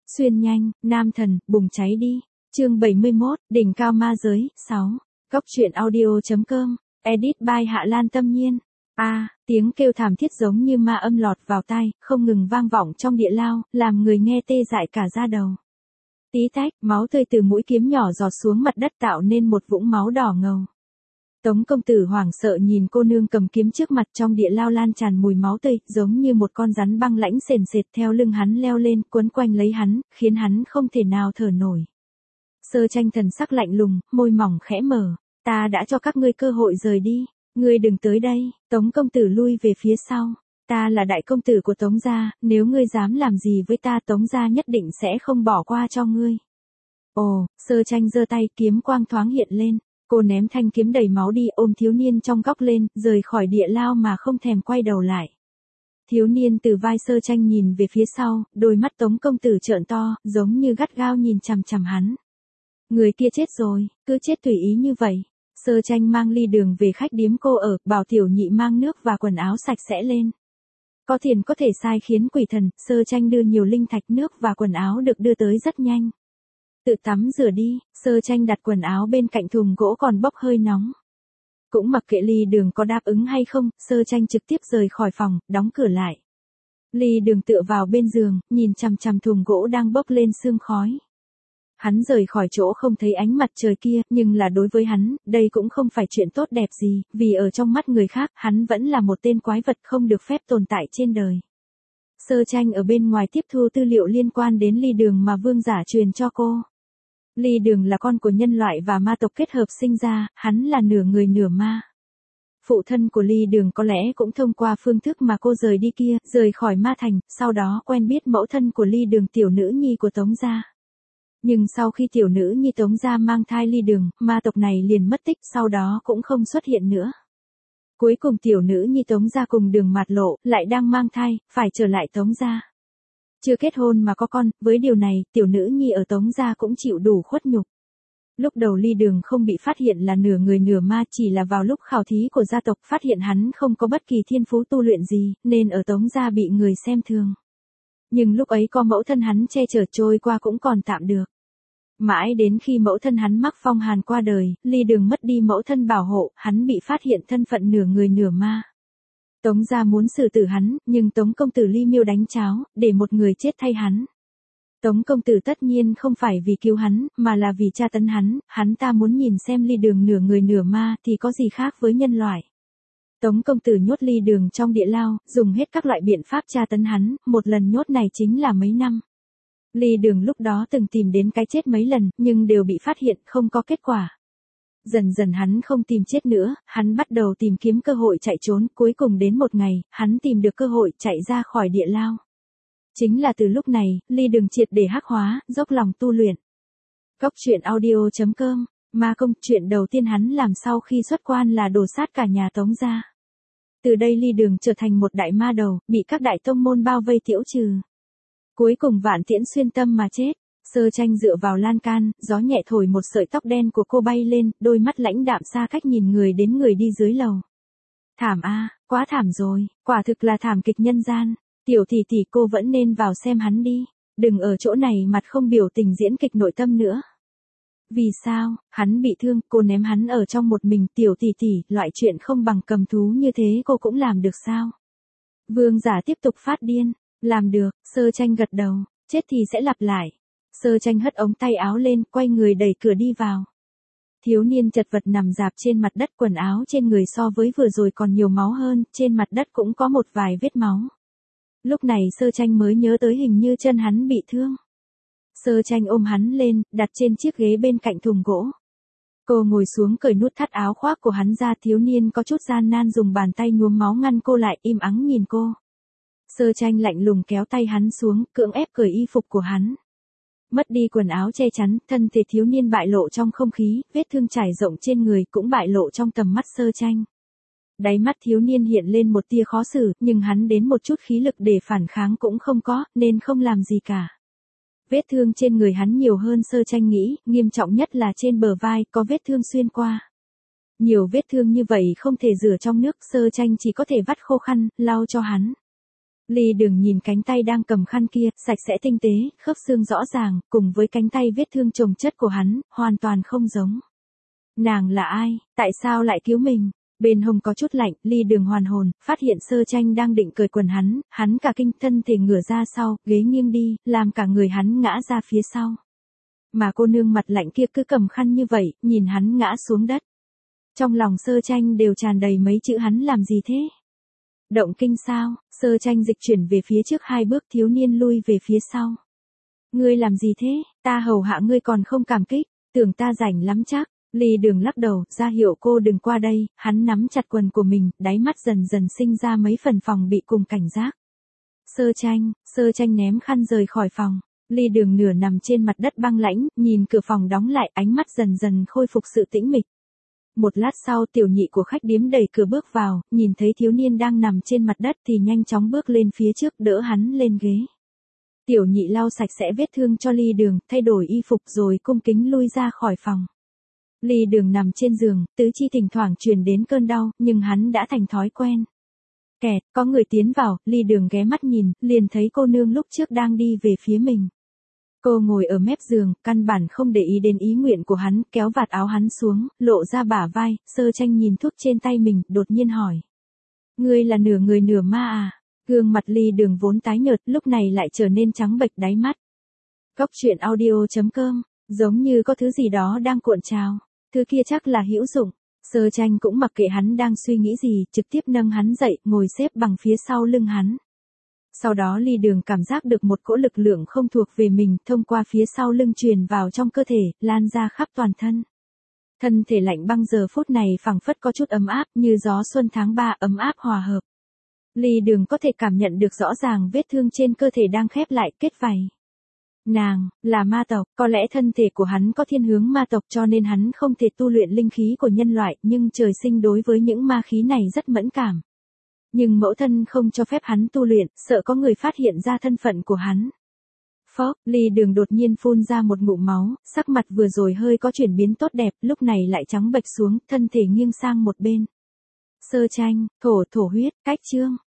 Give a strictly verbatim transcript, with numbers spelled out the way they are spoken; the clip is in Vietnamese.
Xuyên nhanh, nam thần, bùng cháy đi. Chương bảy mươi mốt, đỉnh cao ma giới, sáu. Cốc truyện audio.com, edit by Hạ Lan Tâm Nhiên. A, à, tiếng kêu thảm thiết giống như ma âm lọt vào tai, không ngừng vang vọng trong địa lao, làm người nghe tê dại cả da đầu. Tí tách, máu tươi từ mũi kiếm nhỏ giọt xuống mặt đất tạo nên một vũng máu đỏ ngầu. Tống công tử hoảng sợ nhìn cô nương cầm kiếm trước mặt, trong địa lao lan tràn mùi máu tươi, giống như một con rắn băng lãnh sền sệt theo lưng hắn leo lên, quấn quanh lấy hắn, khiến hắn không thể nào thở nổi. Sơ Tranh thần sắc lạnh lùng, môi mỏng khẽ mở, ta đã cho các ngươi cơ hội rời đi, ngươi đừng tới đây. Tống công tử lui về phía sau, ta là đại công tử của Tống gia, nếu ngươi dám làm gì với ta, Tống gia nhất định sẽ không bỏ qua cho ngươi. Ồ, Sơ Tranh giơ tay, kiếm quang thoáng hiện lên. Cô ném thanh kiếm đầy máu đi, ôm thiếu niên trong góc lên, rời khỏi địa lao mà không thèm quay đầu lại. Thiếu niên từ vai Sơ Tranh nhìn về phía sau, đôi mắt Tống công tử trợn to, giống như gắt gao nhìn chằm chằm hắn. Người kia chết rồi, cứ chết tùy ý như vậy. Sơ Tranh mang ly đường về khách điếm cô ở, bảo tiểu nhị mang nước và quần áo sạch sẽ lên. Có tiền có thể sai khiến quỷ thần, Sơ Tranh đưa nhiều linh thạch, nước và quần áo được đưa tới rất nhanh. Tự tắm rửa đi, Sơ Tranh đặt quần áo bên cạnh thùng gỗ còn bốc hơi nóng. Cũng mặc kệ ly đường có đáp ứng hay không, Sơ Tranh trực tiếp rời khỏi phòng, đóng cửa lại. Ly đường tựa vào bên giường, nhìn chằm chằm thùng gỗ đang bốc lên sương khói. Hắn rời khỏi chỗ không thấy ánh mặt trời kia, nhưng là đối với hắn, đây cũng không phải chuyện tốt đẹp gì, vì ở trong mắt người khác, hắn vẫn là một tên quái vật không được phép tồn tại trên đời. Sơ Tranh ở bên ngoài tiếp thu tư liệu liên quan đến ly đường mà vương giả truyền cho cô. Ly đường là con của nhân loại và ma tộc kết hợp sinh ra, hắn là nửa người nửa ma. Phụ thân của ly đường có lẽ cũng thông qua phương thức mà cô rời đi kia, rời khỏi ma thành, sau đó quen biết mẫu thân của ly đường, tiểu nữ nhi của Tống gia. Nhưng sau khi tiểu nữ nhi Tống gia mang thai ly đường, ma tộc này liền mất tích, sau đó cũng không xuất hiện nữa. Cuối cùng tiểu nữ nhi Tống gia cùng Đường Mạt Lộ, lại đang mang thai, phải trở lại Tống gia. Chưa kết hôn mà có con, với điều này, tiểu nữ nhi ở Tống gia cũng chịu đủ khuất nhục. Lúc đầu ly đường không bị phát hiện là nửa người nửa ma, chỉ là vào lúc khảo thí của gia tộc phát hiện hắn không có bất kỳ thiên phú tu luyện gì, nên ở Tống gia bị người xem thường. Nhưng lúc ấy có mẫu thân hắn che chở, trôi qua cũng còn tạm được. Mãi đến khi mẫu thân hắn mắc phong hàn qua đời, ly đường mất đi mẫu thân bảo hộ, hắn bị phát hiện thân phận nửa người nửa ma. Tống gia muốn xử tử hắn, nhưng Tống công tử Ly Miêu đánh cháo, để một người chết thay hắn. Tống công tử tất nhiên không phải vì cứu hắn, mà là vì tra tấn hắn, hắn ta muốn nhìn xem ly đường nửa người nửa ma thì có gì khác với nhân loại. Tống công tử nhốt ly đường trong địa lao, dùng hết các loại biện pháp tra tấn hắn, một lần nhốt này chính là mấy năm. Ly đường lúc đó từng tìm đến cái chết mấy lần, nhưng đều bị phát hiện, không có kết quả. Dần dần hắn không tìm chết nữa, hắn bắt đầu tìm kiếm cơ hội chạy trốn, cuối cùng đến một ngày, hắn tìm được cơ hội chạy ra khỏi địa lao. Chính là từ lúc này, ly đường triệt để hắc hóa, dốc lòng tu luyện. Cốc truyện audio.com, ma công, chuyện đầu tiên hắn làm sau khi xuất quan là đổ sát cả nhà Tống gia. Từ đây ly đường trở thành một đại ma đầu, bị các đại tông môn bao vây tiễu trừ. Cuối cùng vạn tiễn xuyên tâm mà chết. Sơ Tranh dựa vào lan can, gió nhẹ thổi một sợi tóc đen của cô bay lên, đôi mắt lãnh đạm xa cách nhìn người đến người đi dưới lầu. Thảm a, quá thảm rồi, quả thực là thảm kịch nhân gian. Tiểu tỷ tỷ, cô vẫn nên vào xem hắn đi, đừng ở chỗ này mặt không biểu tình diễn kịch nội tâm nữa. Vì sao, hắn bị thương, cô ném hắn ở trong một mình, tiểu tỷ tỷ, loại chuyện không bằng cầm thú như thế cô cũng làm được sao? Vương giả tiếp tục phát điên, làm được, Sơ Tranh gật đầu, chết thì sẽ lặp lại. Sơ Tranh hất ống tay áo lên, quay người đẩy cửa đi vào. Thiếu niên chật vật nằm rạp trên mặt đất, quần áo trên người so với vừa rồi còn nhiều máu hơn, trên mặt đất cũng có một vài vết máu. Lúc này Sơ Tranh mới nhớ tới hình như chân hắn bị thương. Sơ Tranh ôm hắn lên, đặt trên chiếc ghế bên cạnh thùng gỗ. Cô ngồi xuống cởi nút thắt áo khoác của hắn ra, thiếu niên có chút gian nan dùng bàn tay nhuốm máu ngăn cô lại, im ắng nhìn cô. Sơ Tranh lạnh lùng kéo tay hắn xuống, cưỡng ép cởi y phục của hắn. Mất đi quần áo che chắn, thân thể thiếu niên bại lộ trong không khí, vết thương trải rộng trên người cũng bại lộ trong tầm mắt Sơ Tranh. Đáy mắt thiếu niên hiện lên một tia khó xử, nhưng hắn đến một chút khí lực để phản kháng cũng không có, nên không làm gì cả. Vết thương trên người hắn nhiều hơn Sơ Tranh nghĩ, nghiêm trọng nhất là trên bờ vai, có vết thương xuyên qua. Nhiều vết thương như vậy không thể rửa trong nước, Sơ Tranh chỉ có thể vắt khô khăn, lau cho hắn. Ly Đường nhìn cánh tay đang cầm khăn kia, sạch sẽ tinh tế, khớp xương rõ ràng, cùng với cánh tay vết thương chồng chất của hắn, hoàn toàn không giống. Nàng là ai, tại sao lại cứu mình? Bên hông có chút lạnh, Ly Đường hoàn hồn, phát hiện Sơ Tranh đang định cởi quần hắn, hắn cả kinh thân thể ngửa ra sau, ghế nghiêng đi, làm cả người hắn ngã ra phía sau. Mà cô nương mặt lạnh kia cứ cầm khăn như vậy, nhìn hắn ngã xuống đất. Trong lòng Sơ Tranh đều tràn đầy mấy chữ hắn làm gì thế? Động kinh sao? Sơ Tranh dịch chuyển về phía trước hai bước, thiếu niên lui về phía sau. Ngươi làm gì thế? Ta hầu hạ ngươi còn không cảm kích, tưởng ta rảnh lắm chắc. Ly Đường lắc đầu, ra hiệu cô đừng qua đây, hắn nắm chặt quần của mình, đáy mắt dần dần sinh ra mấy phần phòng bị cùng cảnh giác. Sơ Tranh, Sơ Tranh ném khăn rời khỏi phòng. Ly Đường nửa nằm trên mặt đất băng lãnh, nhìn cửa phòng đóng lại, ánh mắt dần dần khôi phục sự tĩnh mịch. Một lát sau tiểu nhị của khách điếm đẩy cửa bước vào, nhìn thấy thiếu niên đang nằm trên mặt đất thì nhanh chóng bước lên phía trước đỡ hắn lên ghế. Tiểu nhị lau sạch sẽ vết thương cho Ly Đường, thay đổi y phục rồi cung kính lui ra khỏi phòng. Ly Đường nằm trên giường, tứ chi thỉnh thoảng truyền đến cơn đau, nhưng hắn đã thành thói quen. Kẹt, có người tiến vào, Ly Đường ghé mắt nhìn, liền thấy cô nương lúc trước đang đi về phía mình. Cô ngồi ở mép giường, căn bản không để ý đến ý nguyện của hắn, kéo vạt áo hắn xuống, lộ ra bả vai. Sơ Tranh nhìn thuốc trên tay mình, đột nhiên hỏi. Ngươi là nửa người nửa ma à? Gương mặt Ly Đường vốn tái nhợt, lúc này lại trở nên trắng bệch đáy mắt. Cóc truyện audio chấm com, giống như có thứ gì đó đang cuộn trào. Thứ kia chắc là hữu dụng. Sơ Tranh cũng mặc kệ hắn đang suy nghĩ gì, trực tiếp nâng hắn dậy, ngồi xếp bằng phía sau lưng hắn. Sau đó Ly Đường cảm giác được một cỗ lực lượng không thuộc về mình, thông qua phía sau lưng truyền vào trong cơ thể, lan ra khắp toàn thân. Thân thể lạnh băng giờ phút này phảng phất có chút ấm áp, như gió xuân tháng ba ấm áp hòa hợp. Ly Đường có thể cảm nhận được rõ ràng vết thương trên cơ thể đang khép lại, kết vảy. Nàng, là ma tộc, có lẽ thân thể của hắn có thiên hướng ma tộc cho nên hắn không thể tu luyện linh khí của nhân loại, nhưng trời sinh đối với những ma khí này rất mẫn cảm. Nhưng mẫu thân không cho phép hắn tu luyện, sợ có người phát hiện ra thân phận của hắn. Phốc, Ly Đường đột nhiên phun ra một ngụm máu, sắc mặt vừa rồi hơi có chuyển biến tốt đẹp, lúc này lại trắng bệch xuống, thân thể nghiêng sang một bên. Sơ Tranh, thổ thổ huyết, cách chương.